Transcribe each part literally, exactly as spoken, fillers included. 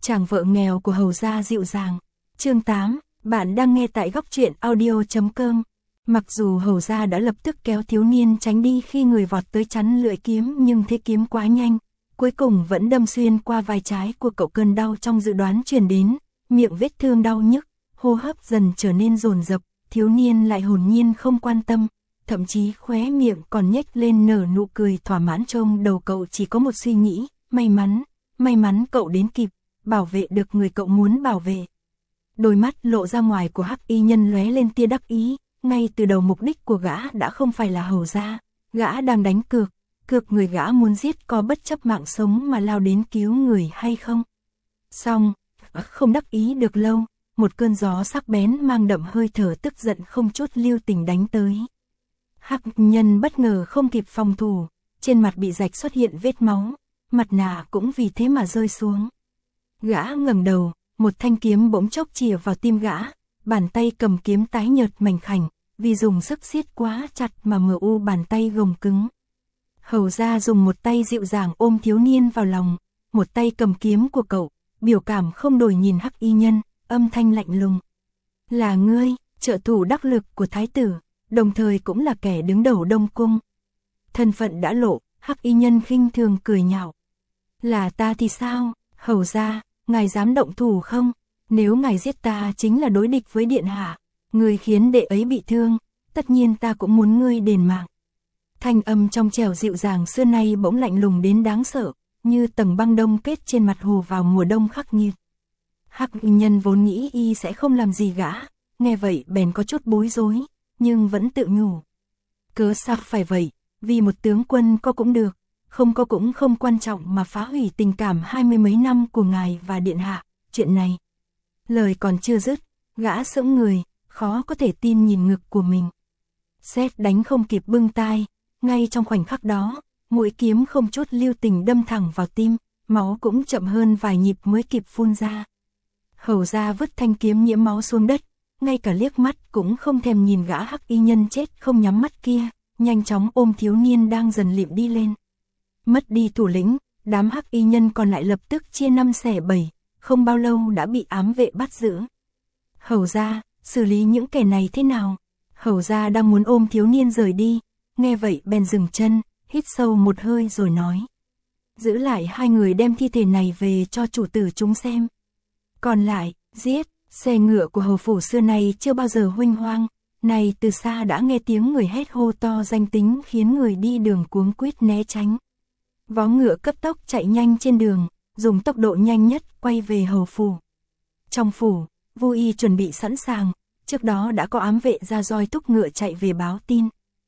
Chàng vợ nghèo của Hầu gia dịu dàng. Chương tám, bạn đang nghe tại góc truyện audio chấm com. Mặc dù Hầu gia đã lập tức kéo thiếu niên tránh đi khi người vọt tới chắn lưỡi kiếm, nhưng thế kiếm quá nhanh, cuối cùng vẫn đâm xuyên qua vai trái của cậu. Cơn đau trong dự đoán truyền đến, miệng vết thương đau nhức, hô hấp dần trở nên dồn dập, thiếu niên lại hồn nhiên không quan tâm, thậm chí khóe miệng còn nhếch lên nở nụ cười thỏa mãn. Trong đầu cậu chỉ có một suy nghĩ, may mắn, may mắn cậu đến kịp, bảo vệ được người cậu muốn bảo vệ. Đôi mắt lộ ra ngoài của Hắc Y Nhân lóe lên tia đắc ý, ngay từ đầu mục đích của gã đã không phải là Hầu gia, gã đang đánh cược, cược người gã muốn giết có bất chấp mạng sống mà lao đến cứu người hay không. Xong, không đắc ý được lâu, một cơn gió sắc bén mang đậm hơi thở tức giận không chút lưu tình đánh tới. Hắc Nhân bất ngờ không kịp phòng thủ, trên mặt bị rạch xuất hiện vết máu, mặt nạ cũng vì thế mà rơi xuống. Gã ngẩng đầu, một thanh kiếm bỗng chốc chìa vào tim gã, bàn tay cầm kiếm tái nhợt mảnh khảnh, vì dùng sức siết quá chặt mà mờ u bàn tay gồng cứng. Hầu gia dùng một tay dịu dàng ôm thiếu niên vào lòng, một tay cầm kiếm của cậu, biểu cảm không đổi nhìn Hắc Y Nhân, âm thanh lạnh lùng. Là ngươi, trợ thủ đắc lực của thái tử, đồng thời cũng là kẻ đứng đầu Đông Cung. Thân phận đã lộ, Hắc Y Nhân khinh thường cười nhạo. Là ta thì sao, Hầu gia, ngài dám động thủ không? Nếu ngài giết ta chính là đối địch với điện hạ, người khiến đệ ấy bị thương, tất nhiên ta cũng muốn ngươi đền mạng. Thanh âm trong trẻo dịu dàng xưa nay bỗng lạnh lùng đến đáng sợ, như tầng băng đông kết trên mặt hồ vào mùa đông khắc nghiệt. Hắc Y Nhân vốn nghĩ y sẽ không làm gì gã, nghe vậy bèn có chút bối rối, nhưng vẫn tự nhủ. Cớ sao phải vậy, vì một tướng quân có cũng được, không có cũng không quan trọng mà phá hủy tình cảm hai mươi mấy năm của ngài và điện hạ, chuyện này. Lời còn chưa dứt, gã sững người, khó có thể tin nhìn ngực của mình. Sét đánh không kịp bưng tai, ngay trong khoảnh khắc đó, mũi kiếm không chút lưu tình đâm thẳng vào tim, máu cũng chậm hơn vài nhịp mới kịp phun ra. Hầu gia vứt thanh kiếm nhiễm máu xuống đất, ngay cả liếc mắt cũng không thèm nhìn gã Hắc Y Nhân chết không nhắm mắt kia, nhanh chóng ôm thiếu niên đang dần lịm đi lên. Mất đi thủ lĩnh, đám Hắc Y Nhân còn lại lập tức chia năm xẻ bảy, không bao lâu đã bị ám vệ bắt giữ. Hầu gia, xử lý những kẻ này thế nào? Hầu gia đang muốn ôm thiếu niên rời đi, nghe vậy bèn dừng chân, hít sâu một hơi rồi nói. Giữ lại hai người đem thi thể này về cho chủ tử chúng xem. Còn lại, giết, xe ngựa của hầu phủ xưa này chưa bao giờ huênh hoang, này từ xa đã nghe tiếng người hét hô to danh tính khiến người đi đường cuống quýt né tránh. Vó ngựa cấp tốc chạy nhanh trên đường, dùng tốc độ nhanh nhất quay về hầu phủ. Trong phủ, Vu Y chuẩn bị sẵn sàng, trước đó đã có ám vệ ra roi thúc ngựa chạy về báo tin.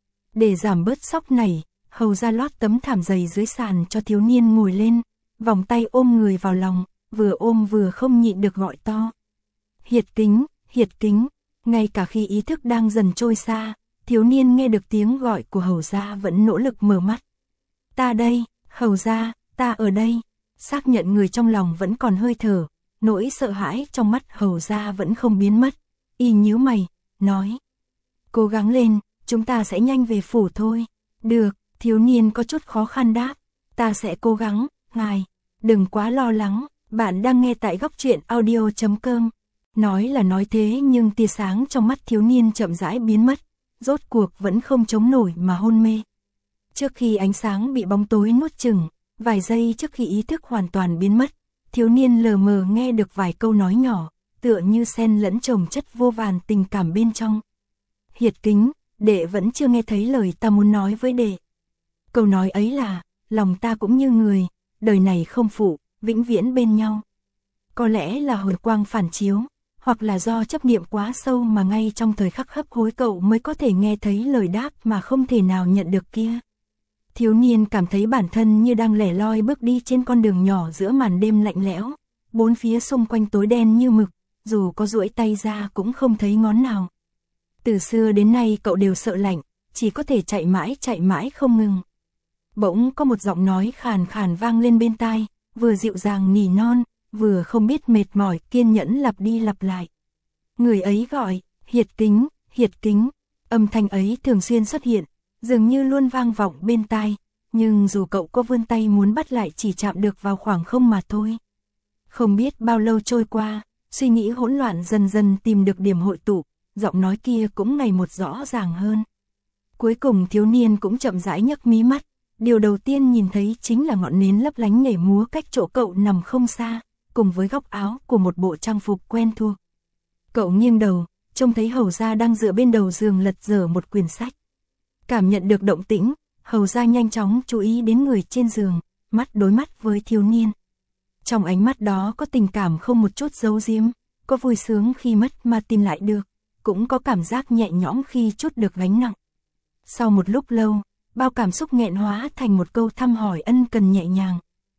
Để giảm bớt sốc này, hầu gia lót tấm thảm dày dưới sàn cho thiếu niên ngồi lên, vòng tay ôm người vào lòng, vừa ôm vừa không nhịn được gọi to. Hiệt Kính, Hiệt Kính, ngay cả khi ý thức đang dần trôi xa, thiếu niên nghe được tiếng gọi của hầu gia vẫn nỗ lực mở mắt. Ta đây, hầu gia, ta ở đây. Xác nhận người trong lòng vẫn còn hơi thở, nỗi sợ hãi trong mắt hầu gia vẫn không biến mất. Y nhíu mày, nói. Cố gắng lên, chúng ta sẽ nhanh về phủ thôi. Được, thiếu niên có chút khó khăn đáp. Ta sẽ cố gắng, ngài. Đừng quá lo lắng, bạn đang nghe tại góc truyện audio chấm com. Nói là nói thế nhưng tia sáng trong mắt thiếu niên chậm rãi biến mất, rốt cuộc vẫn không chống nổi mà hôn mê. Trước khi ánh sáng bị bóng tối nuốt chửng, vài giây trước khi ý thức hoàn toàn biến mất, thiếu niên lờ mờ nghe được vài câu nói nhỏ, tựa như xen lẫn chồng chất vô vàn tình cảm bên trong. Hiệt Kính, đệ vẫn chưa nghe thấy lời ta muốn nói với đệ. Câu nói ấy là, lòng ta cũng như người, đời này không phụ, vĩnh viễn bên nhau. Có lẽ là hồi quang phản chiếu, hoặc là do chấp niệm quá sâu mà ngay trong thời khắc hấp hối cậu mới có thể nghe thấy lời đáp mà không thể nào nhận được kia. Thiếu niên cảm thấy bản thân như đang lẻ loi bước đi trên con đường nhỏ giữa màn đêm lạnh lẽo, bốn phía xung quanh tối đen như mực, dù có duỗi tay ra cũng không thấy ngón nào. Từ xưa đến nay cậu đều sợ lạnh, chỉ có thể chạy mãi chạy mãi không ngừng. Bỗng có một giọng nói khàn khàn vang lên bên tai, vừa dịu dàng nỉ non, vừa không biết mệt mỏi kiên nhẫn lặp đi lặp lại. Người ấy gọi, Hiệt Kính, Hiệt Kính, âm thanh ấy thường xuyên xuất hiện, dường như luôn vang vọng bên tai, nhưng dù cậu có vươn tay muốn bắt lại chỉ chạm được vào khoảng không mà thôi. Không biết bao lâu trôi qua, suy nghĩ hỗn loạn dần dần tìm được điểm hội tụ, giọng nói kia cũng ngày một rõ ràng hơn. Cuối cùng thiếu niên cũng chậm rãi nhấc mí mắt, điều đầu tiên nhìn thấy chính là ngọn nến lấp lánh nhảy múa cách chỗ cậu nằm không xa, cùng với góc áo của một bộ trang phục quen thuộc. Cậu nghiêng đầu, trông thấy Hầu Gia đang dựa bên đầu giường lật dở một quyển sách. Cảm nhận được động tĩnh, Hầu Gia nhanh chóng chú ý đến người trên giường, mắt đối mắt với thiếu niên. Trong ánh mắt đó có tình cảm không một chút giấu giếm, có vui sướng khi mất mà tìm lại được, cũng có cảm giác nhẹ nhõm khi trút được gánh nặng. Sau một lúc lâu, bao cảm xúc nghẹn hóa thành một câu thăm hỏi ân cần nhẹ nhàng.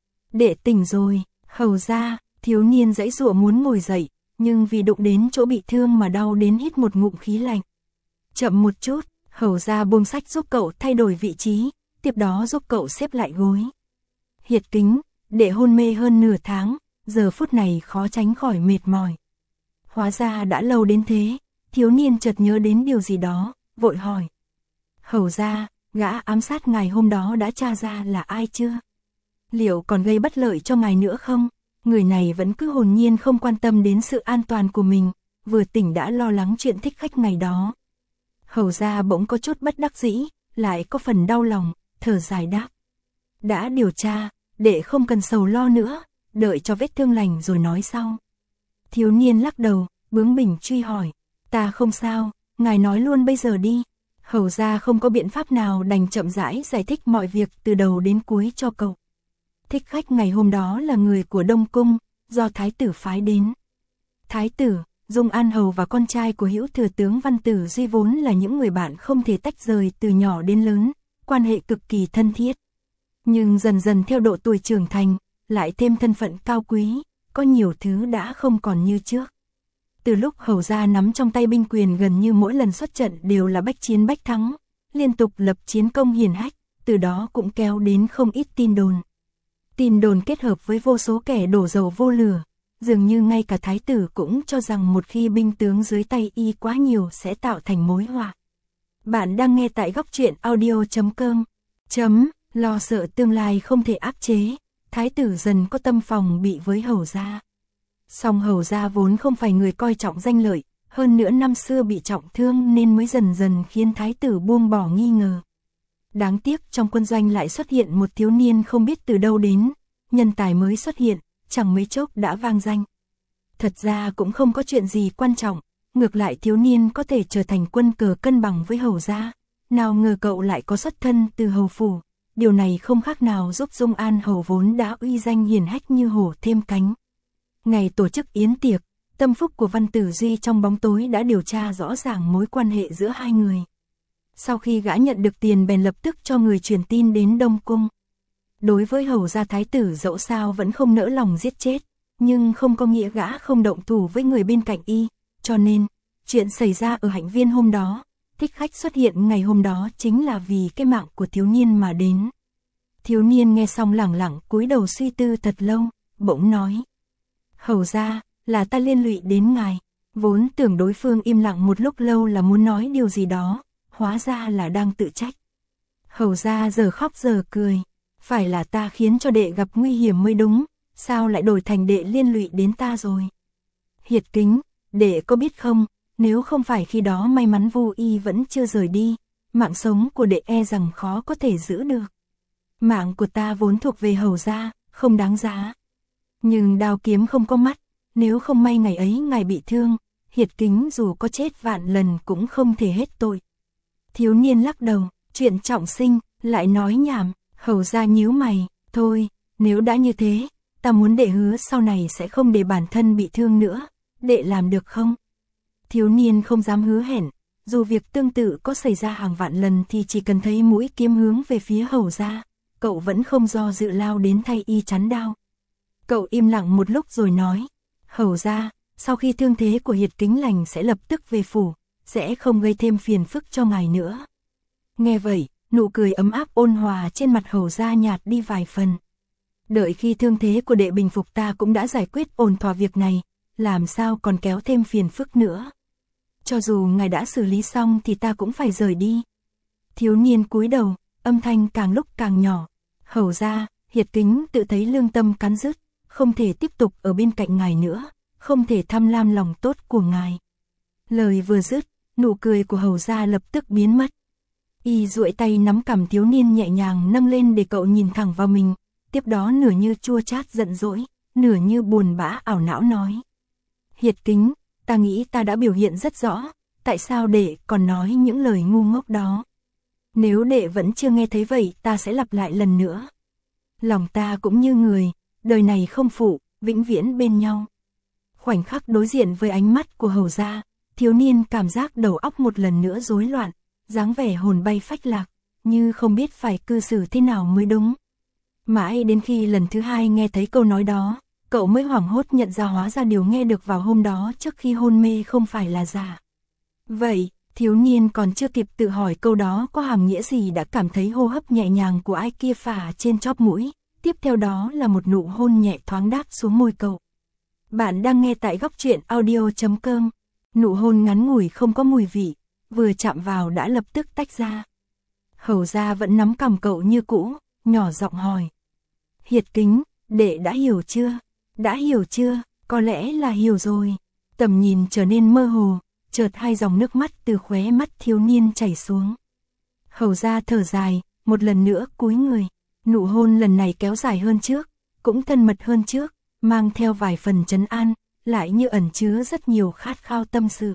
Đệ tỉnh rồi, Hầu Gia. Thiếu niên giãy giụa muốn ngồi dậy, nhưng vì đụng đến chỗ bị thương mà đau đến hít một ngụm khí lạnh. Chậm một chút, Hầu Gia buông sách giúp cậu thay đổi vị trí, tiếp đó giúp cậu xếp lại gối. Hiệt Kính, đệ hôn mê hơn nửa tháng, giờ phút này khó tránh khỏi mệt mỏi. Hóa ra đã lâu đến thế, thiếu niên chợt nhớ đến điều gì đó, vội hỏi. Hầu Gia, gã ám sát ngài hôm đó đã tra ra là ai chưa? Liệu còn gây bất lợi cho ngài nữa không? Người này vẫn cứ hồn nhiên không quan tâm đến sự an toàn của mình, vừa tỉnh đã lo lắng chuyện thích khách ngày đó. Hầu Gia bỗng có chút bất đắc dĩ, lại có phần đau lòng, thở dài đáp. Đã điều tra, đệ không cần sầu lo nữa, đợi cho vết thương lành rồi nói sau. Thiếu niên lắc đầu, bướng bỉnh truy hỏi. Ta không sao, ngài nói luôn bây giờ đi. Hầu Gia không có biện pháp nào đành chậm rãi giải thích mọi việc từ đầu đến cuối cho cậu. Thích khách ngày hôm đó là người của Đông Cung, do Thái tử phái đến. Thái tử, Dung An Hầu và con trai của hữu thừa tướng Văn Tử Duy vốn là những người bạn không thể tách rời từ nhỏ đến lớn, quan hệ cực kỳ thân thiết. Nhưng dần dần theo độ tuổi trưởng thành, lại thêm thân phận cao quý, có nhiều thứ đã không còn như trước. Từ lúc Hầu Gia nắm trong tay binh quyền gần như mỗi lần xuất trận đều là bách chiến bách thắng, liên tục lập chiến công hiển hách, từ đó cũng kéo đến không ít tin đồn. Tin đồn kết hợp với vô số kẻ đổ dầu vô lửa, dường như ngay cả thái tử cũng cho rằng một khi binh tướng dưới tay y quá nhiều sẽ tạo thành mối họa. Bạn đang nghe tại góc truyện audio chấm com. Chấm, lo sợ tương lai không thể áp chế, thái tử dần có tâm phòng bị với Hầu Gia. Song Hầu Gia vốn không phải người coi trọng danh lợi, hơn nữa năm xưa bị trọng thương nên mới dần dần khiến thái tử buông bỏ nghi ngờ. Đáng tiếc trong quân doanh lại xuất hiện một thiếu niên không biết từ đâu đến, nhân tài mới xuất hiện, chẳng mấy chốc đã vang danh. Thật ra cũng không có chuyện gì quan trọng, ngược lại thiếu niên có thể trở thành quân cờ cân bằng với Hầu Gia. Nào ngờ cậu lại có xuất thân từ Hầu Phủ, điều này không khác nào giúp Dung An Hầu vốn đã uy danh hiển hách như hổ thêm cánh. Ngày tổ chức yến tiệc, tâm phúc của Văn Tử Duy trong bóng tối đã điều tra rõ ràng mối quan hệ giữa hai người. Sau khi gã nhận được tiền bèn lập tức cho người truyền tin đến Đông Cung. Đối với Hầu Gia thái tử dẫu sao vẫn không nỡ lòng giết chết, nhưng không có nghĩa gã không động thủ với người bên cạnh y, cho nên, chuyện xảy ra ở Hạnh Viên hôm đó, thích khách xuất hiện ngày hôm đó chính là vì cái mạng của thiếu niên mà đến. Thiếu niên nghe xong lẳng lặng cúi đầu suy tư thật lâu, bỗng nói. Hầu Gia, là ta liên lụy đến ngài, vốn tưởng đối phương im lặng một lúc lâu là muốn nói điều gì đó, hóa ra là đang tự trách. Hầu Gia giờ khóc giờ cười, phải là ta khiến cho đệ gặp nguy hiểm mới đúng, sao lại đổi thành đệ liên lụy đến ta rồi. Hiệt Kính, đệ có biết không, nếu không phải khi đó may mắn Vu Y vẫn chưa rời đi, mạng sống của đệ e rằng khó có thể giữ được. Mạng của ta vốn thuộc về Hầu Gia, không đáng giá. Nhưng đao kiếm không có mắt, nếu không may ngày ấy ngài bị thương, Hiệt Kính dù có chết vạn lần cũng không thể hết tội. Thiếu niên lắc đầu, chuyện trọng sinh, lại nói nhảm. Hầu Gia nhíu mày, thôi, nếu đã như thế, ta muốn đệ hứa sau này sẽ không để bản thân bị thương nữa, đệ làm được không? Thiếu niên không dám hứa hẹn, dù việc tương tự có xảy ra hàng vạn lần thì chỉ cần thấy mũi kiếm hướng về phía Hầu Gia, cậu vẫn không do dự lao đến thay y chắn đao. Cậu im lặng một lúc rồi nói, Hầu Gia, sau khi thương thế của Hiệt Kính lành sẽ lập tức về phủ, sẽ không gây thêm phiền phức cho ngài nữa. Nghe vậy, nụ cười ấm áp ôn hòa trên mặt Hầu Gia nhạt đi vài phần. Đợi khi thương thế của đệ bình phục ta cũng đã giải quyết ổn thỏa việc này, làm sao còn kéo thêm phiền phức nữa. Cho dù ngài đã xử lý xong thì ta cũng phải rời đi. Thiếu niên cúi đầu, âm thanh càng lúc càng nhỏ. Hầu Gia, Hiệt Kính tự thấy lương tâm cắn rứt, không thể tiếp tục ở bên cạnh ngài nữa, không thể tham lam lòng tốt của ngài. Lời vừa dứt, nụ cười của hầu gia lập tức biến mất. Y duỗi tay nắm cằm thiếu niên nhẹ nhàng nâng lên để cậu nhìn thẳng vào mình, tiếp đó nửa như chua chát giận dỗi, nửa như buồn bã ảo não nói. Hiệt Kính, ta nghĩ ta đã biểu hiện rất rõ, tại sao đệ còn nói những lời ngu ngốc đó? Nếu đệ vẫn chưa nghe thấy vậy ta sẽ lặp lại lần nữa. Lòng ta cũng như người, đời này không phụ, vĩnh viễn bên nhau. Khoảnh khắc đối diện với ánh mắt của hầu gia, thiếu niên cảm giác đầu óc một lần nữa rối loạn, dáng vẻ hồn bay phách lạc, như không biết phải cư xử thế nào mới đúng. Mãi đến khi lần thứ hai nghe thấy câu nói đó, cậu mới hoảng hốt nhận ra hóa ra điều nghe được vào hôm đó trước khi hôn mê không phải là giả. Vậy, thiếu niên còn chưa kịp tự hỏi câu đó có hàm nghĩa gì đã cảm thấy hô hấp nhẹ nhàng của ai kia phả trên chóp mũi, tiếp theo đó là một nụ hôn nhẹ thoáng đáp xuống môi cậu. Bạn đang nghe tại góc truyện audio chấm com. Nụ hôn ngắn ngủi không có mùi vị, vừa chạm vào đã lập tức tách ra. Hầu gia vẫn nắm cằm cậu như cũ, nhỏ giọng hỏi. Hiệt Kính, đệ đã hiểu chưa? Đã hiểu chưa? Có lẽ là hiểu rồi. Tầm nhìn trở nên mơ hồ, chợt hai dòng nước mắt từ khóe mắt thiếu niên chảy xuống. Hầu gia thở dài, một lần nữa cúi người. Nụ hôn lần này kéo dài hơn trước, cũng thân mật hơn trước, mang theo vài phần trấn an, lại như ẩn chứa rất nhiều khát khao tâm sự.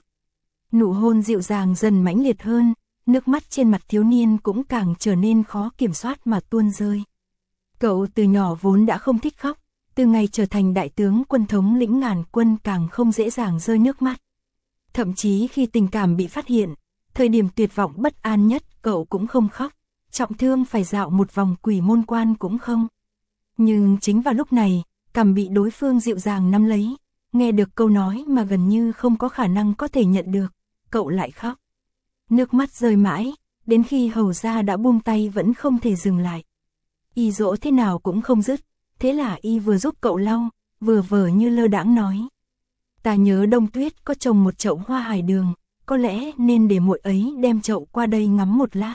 Nụ hôn dịu dàng dần mãnh liệt hơn, nước mắt trên mặt thiếu niên cũng càng trở nên khó kiểm soát mà tuôn rơi. Cậu từ nhỏ vốn đã không thích khóc, từ ngày trở thành đại tướng quân thống lĩnh ngàn quân càng không dễ dàng rơi nước mắt. Thậm chí khi tình cảm bị phát hiện, thời điểm tuyệt vọng bất an nhất cậu cũng không khóc, trọng thương phải dạo một vòng quỷ môn quan cũng không. Nhưng chính vào lúc này, cằm bị đối phương dịu dàng nắm lấy, nghe được câu nói mà gần như không có khả năng có thể nhận được, cậu lại khóc. Nước mắt rơi mãi, đến khi hầu gia đã buông tay vẫn không thể dừng lại. Y dỗ thế nào cũng không dứt, thế là y vừa giúp cậu lau, vừa vờ như lơ đãng nói. Ta nhớ Đông Tuyết có trồng một chậu hoa hải đường, có lẽ nên để muội ấy đem chậu qua đây ngắm một lát.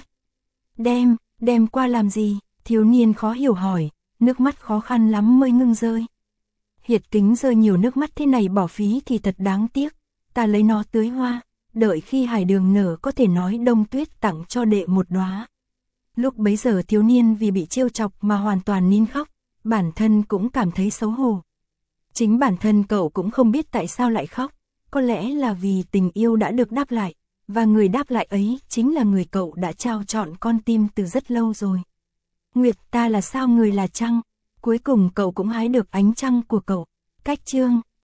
Đem, đem qua làm gì? Thiếu niên khó hiểu hỏi, nước mắt khó khăn lắm mới ngưng rơi. Hiệt Kính rơi nhiều nước mắt thế này bỏ phí thì thật đáng tiếc, ta lấy nó tưới hoa, đợi khi hải đường nở có thể nói Đông Tuyết tặng cho đệ một đóa. Lúc bấy giờ thiếu niên vì bị trêu chọc mà hoàn toàn nín khóc, bản thân cũng cảm thấy xấu hổ. Chính bản thân cậu cũng không biết tại sao lại khóc, có lẽ là vì tình yêu đã được đáp lại, và người đáp lại ấy chính là người cậu đã trao trọn con tim từ rất lâu rồi. Nguyệt ta là sao người là trăng, cuối cùng cậu cũng hái được ánh trăng của cậu. Cách chương